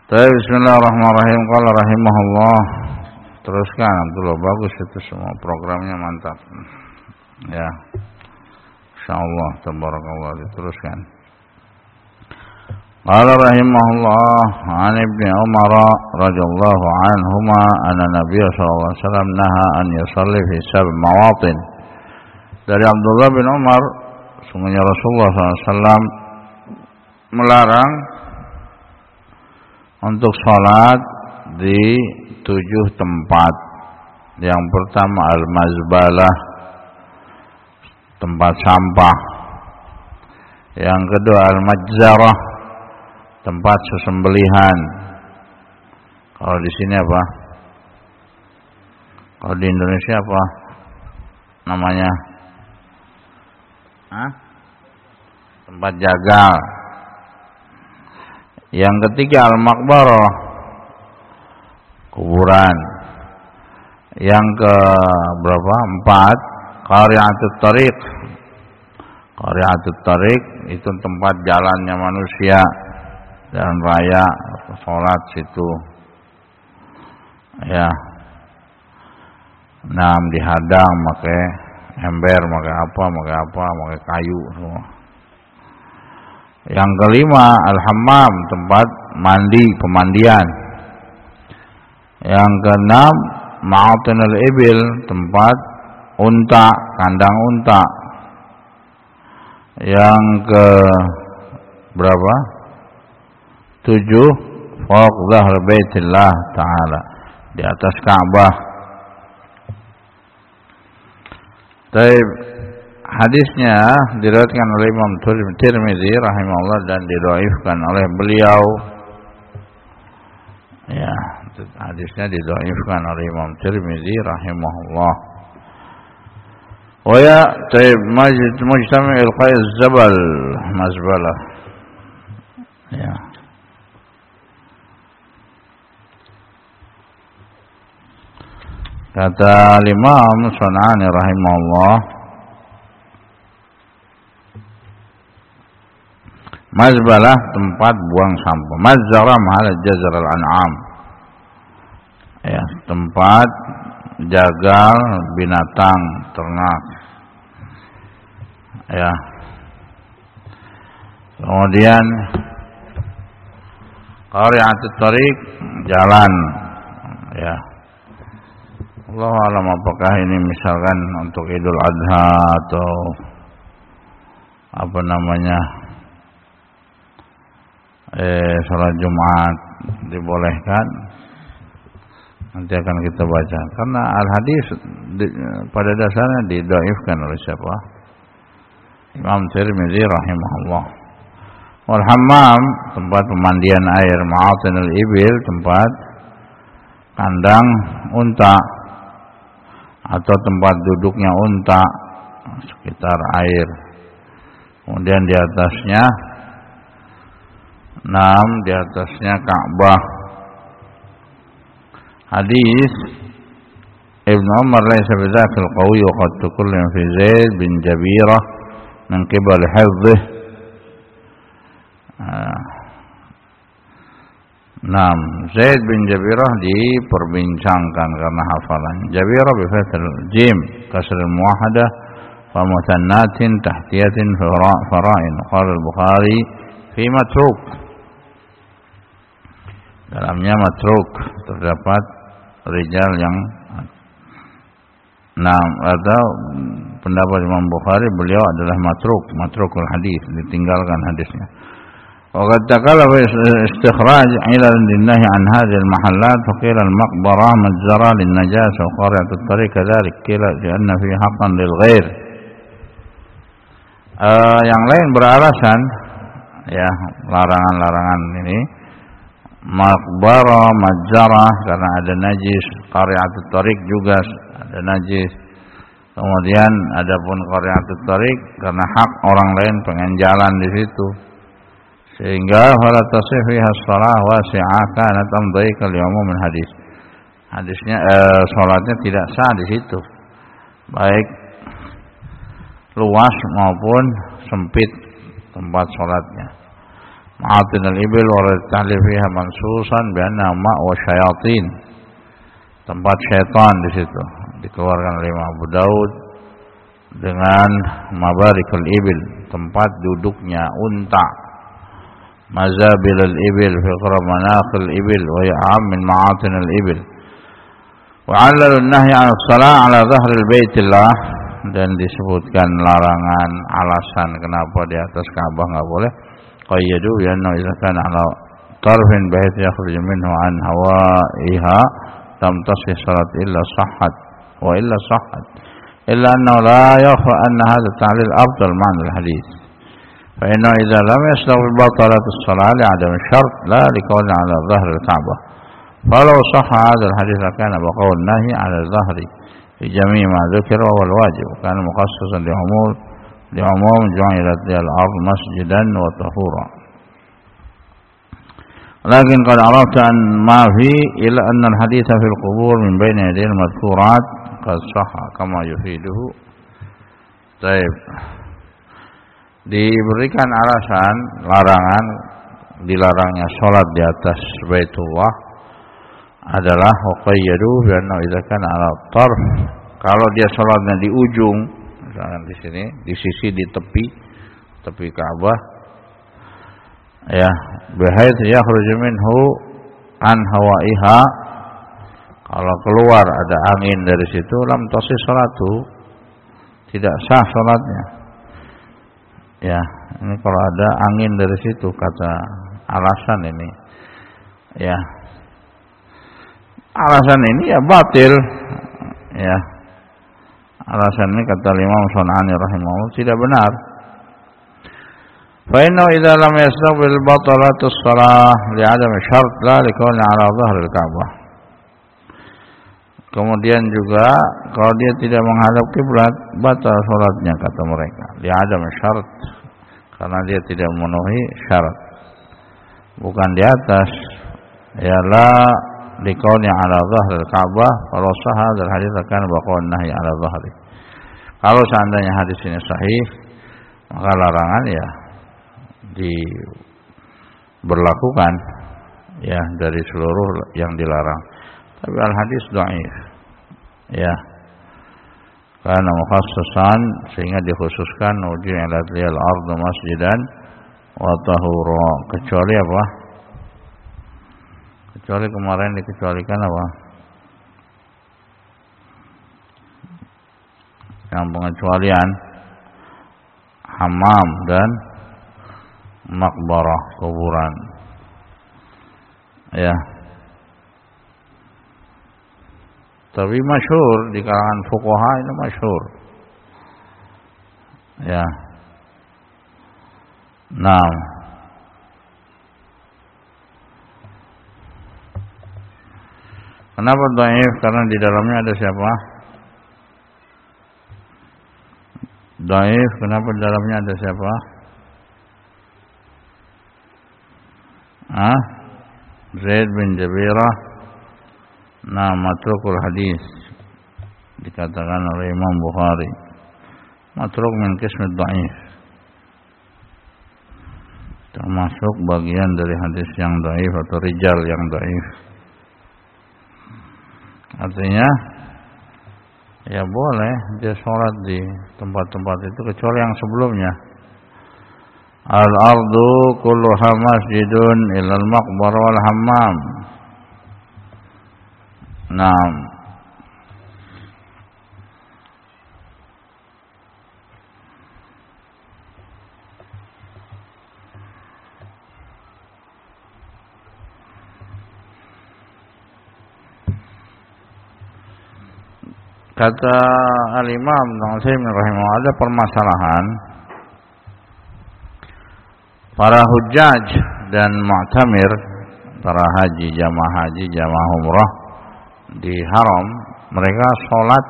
Bismillahirrahmanirrahim. Qala rahimahullah. Teruskan Abdullah, bagus itu semua, programnya mantap. Ya. Insyaallah tabarakallah, diteruskan. Qala rahimahullah an Ibnu Umar radhiyallahu anhuma anna Nabiy sallallahu alaihi wasallam naha an yusalli fi sab' mawatin. Dari Abdullah bin Umar, sungguhnya Rasulullah sallallahu alaihi wasallam melarang untuk sholat di 7 tempat. Yang pertama al-mazbalah, tempat sampah. Yang kedua al-majzarah, tempat sesembelihan. Kalau di sini apa? Kalau di Indonesia apa namanya? Tempat jagal. Yang ketiga al-maqbarah, kuburan. Yang ke berapa? 4 qari'atut thariq. Qari'atut thariq itu tempat jalannya manusia, jalan raya, sholat situ. Ya. Dihadang pakai ember, pakai kayu semua. Yang kelima al-hammam, tempat mandi, pemandian. Yang keenam ma'atinul ibil, tempat unta, kandang unta. Yang ke berapa? 7 fawq dhahr baitillah ta'ala, di atas Ka'bah. Baik. Hadisnya diriwayatkan oleh Imam Tirmidzi rahimahullah dan didhaifkan oleh beliau. Ya, hadisnya didhaifkan oleh Imam Tirmidzi rahimahullah. Wa ya tayyib mujtami'il qais zabal mazbalah. Ya. Kata Imam Sunani rahimahullah, mazbalah tempat buang sampah. Mazarah mahal jazar al-an'am. Ya, tempat jagal binatang ternak. Ya. Kemudian qari'atut thariq, jalan. Ya. Allah alam, apakah ini misalkan untuk Idul Adha atau apa namanya, sholat Jumat dibolehkan. Nanti akan kita baca. Karena al-hadis pada dasarnya didhaifkan oleh siapa? Imam Tirmidzi rahimahullah. Wal hammam, tempat pemandian air. Ma'atinul ibil, tempat kandang unta atau tempat duduknya unta sekitar air. Kemudian di atasnya di atasnya Ka'bah. Hadis Ibnu Umar laisa bidzakil qawi wa qad tukallam fi Zaid bin Jabirah min qibal hifdhih. Zaid bin Jabirah diperbincangkan karena hafalan. Jabirah bi fathil jim kasr al muwahhadah wa mutannatin tahtiyatin fara'in. Qala al-Bukhari fi matruk. Dalamnya matruk, terdapat rijal yang atau pendapat Imam Bukhari, beliau adalah matrukul hadis, ditinggalkan hadisnya. Wa qad takallama istikhraj ila an-nahy an hadhihi al-mahallat fa qila al-maqbarah majzara lin-najasa wa qari'atut thariq kadhalik qila li'anna fi haqqan lil ghair. Yang lain beralasan ya larangan-larangan ini maqbarah, majzarah karena ada najis, qari'atut thariq juga ada najis. Kemudian adapun qari'atut thariq karena hak orang lain pengen jalan di situ. Sehingga fala tasih fiha shalah wasi'ah kanat amdaika li-umum hadis. Hadisnya salatnya tidak sah di situ. Baik luas maupun sempit tempat salatnya. ma'atin al-ibil wa tahlil fiha mansusan bi anna ma' wa syayatin. Tempat syaitan di situ. Dikeluarkan oleh Imam Abu Daud dengan mabarikul ibil, tempat duduknya unta. Mazabil al-ibil fi manaqil ibil wa ya'am min ma'atin al-ibil. Wa 'allal an-nahy 'an as-salah 'ala dhahril baitillah, dan disebutkan larangan alasan kenapa di atas Ka'bah enggak boleh. Qayyadu bi anna idza kana 'ala tarfin bait yakhruju minhu 'an hawaiha lam tasih salat illa sahhat wa illa sahhat illa annahu la yakhfa anna hadha ta'lil afdal ma'na al-hadith. فإنه إذا لم يستوي بطلت الصلاة لعدم الشرط لا لكون على ظهر الكعبة. فلو صح هذا الحديث كان بقول النهي على الظهر في جميع ما ذكر وهو الواجب، وكان مخصصا لعموم جعلت الأرض مسجدا وطهورا. لكن قد عرفت أن ما فيه إلا أن الحديث في القبور من بين يدي المذكورات قد صح كما يفيده. طيب. Diberikan alasan larangan dilarangnya sholat di atas Baitullah adalah waqayyadu bi anna idza kana ala tarf, kalau dia sholatnya di ujung, misalkan di sini, di sisi, di tepi Ka'bah, ya, bihaitsu yakhruju minhu an hawaiha, kalau keluar ada angin dari situ, lam tasih salatu, tidak sah sholatnya. Ya, ini kalau ada angin dari situ, kata alasan ini. Ya. Alasan ini ya batil. Ya. Alasan ini kata Imam Sunani rahimahullah tidak benar. Fa inna idza lam yastaqbil batalatus shalah li'adam syart la likawni 'ala dhahril Ka'bah. Kemudian juga kalau dia tidak menghadap kiblat, batal salatnya kata mereka. Li'adam syart, karena dia tidak memenuhi syarat. Bukan di atas, ya la liqauni 'ala dhahril Ka'bah, kalau sah hadzal hadits akan baqaun nahi 'ala dhahri. Kalau seandainya hadis ini sahih, maka larangan ya diberlakukan ya dari seluruh yang dilarang. Tapi al-hadis dhaif. Ya. Karena mukhassisan, sehingga dikhususkan uji'alat lil ardu masjidan wa tahura, kecuali apa? Kecuali kemarin dikecualikan apa? Yang pengecualian hammam dan makbarah, kuburan. Ya. Tapi masyhur di kalangan fuqaha, ini masyhur. Ya. Nah. Kenapa dhaif? Karena di dalamnya ada siapa? Dhaif, kenapa di dalamnya ada siapa? Zaid bin Jabirah. Nah, matrukul hadis dikatakan oleh Imam Bukhari, matruk min qismid dhaif, termasuk bagian dari hadis yang dhaif atau rijal yang dhaif. Artinya ya boleh dia sholat di tempat-tempat itu kecuali yang sebelumnya. Al-ardu kulluha masjidun ilal maqbarah wal hammam. Nah, kata Al-Imam Ibnu rahimahullah, ada permasalahan para hujjaj dan mu'tamir, para haji, jamaah umrah di haram, mereka sholat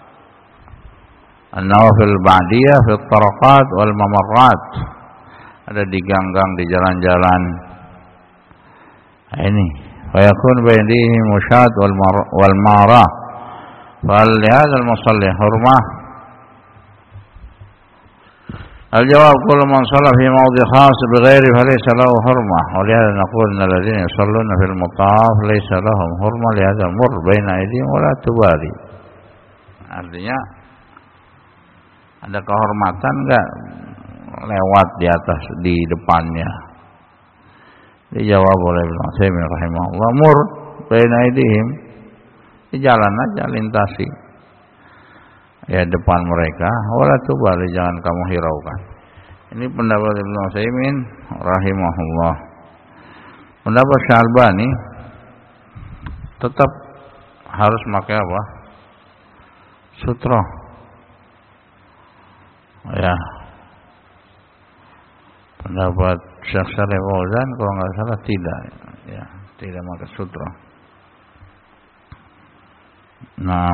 an-nawafil ba'diyah fi taraqat wal mamarrat, ada di gang-gang, di jalan-jalan. Ini fa yakun bainihi musyad wal marah, fal lihadzal musalli hurmah. Al-jawab kullu man shalla fi mawdi' khas bighairi falaysa lahu hurmah wa lihadha naqulu innal ladzina yusalluna fil mutaf laysa lahum hurmah lihadha mur baina aydihim wa la tubali. Artinya ada kehormatan enggak lewat di atas di depannya. Dijawab oleh Ibnu Utsaimin rahimahullah, mur baina aydihim, di jalan aja lintasi ya depan mereka, wala tubali, jangan kamu hiraukan. Ini pendapat Ibnu Utsaimin rahimahullah. Pendapat Syalbani tetap harus pakai apa? Sutra. Ya. Pendapat Syekh Shalih Fauzan kalau nggak salah tidak, ya, tidak pakai sutra. Nah,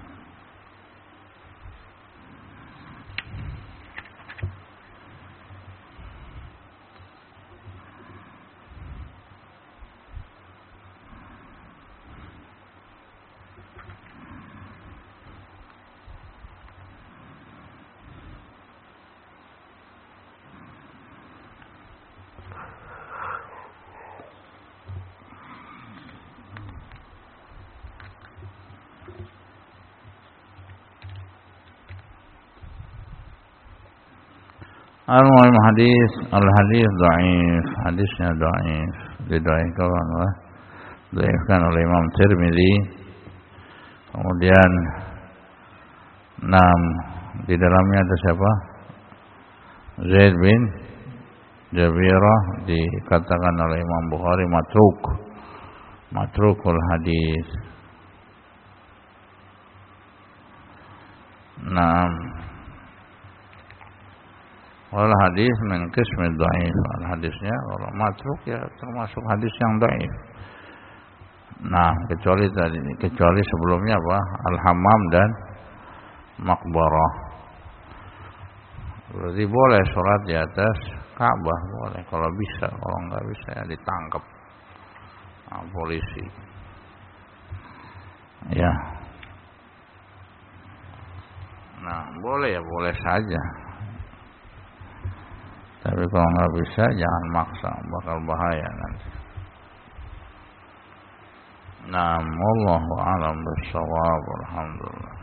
al-muhim al-hadis dhaif, hadisnya dhaif, didhaifkan oleh Imam Tirmidzi. Kemudian 6 di dalamnya ada siapa? Zaid bin Jabirah, dikatakan oleh Imam Bukhari matrukul hadis. 6 wal hadis min qismi dhaif. Hadisnya kalau matruk ya termasuk hadis yang dhaif. Nah, kecuali sebelumnya apa? Al-Hammam dan Maqbarah. Berarti boleh sholat di atas Ka'bah, boleh kalau bisa. Kalau enggak bisa ya ditangkap polisi. Ya. Nah, boleh ya, boleh saja. Tapi kalau nggak bisa jangan maksa, bakal bahaya nanti. Nah, wallahu a'lam bishawab. Alhamdulillah.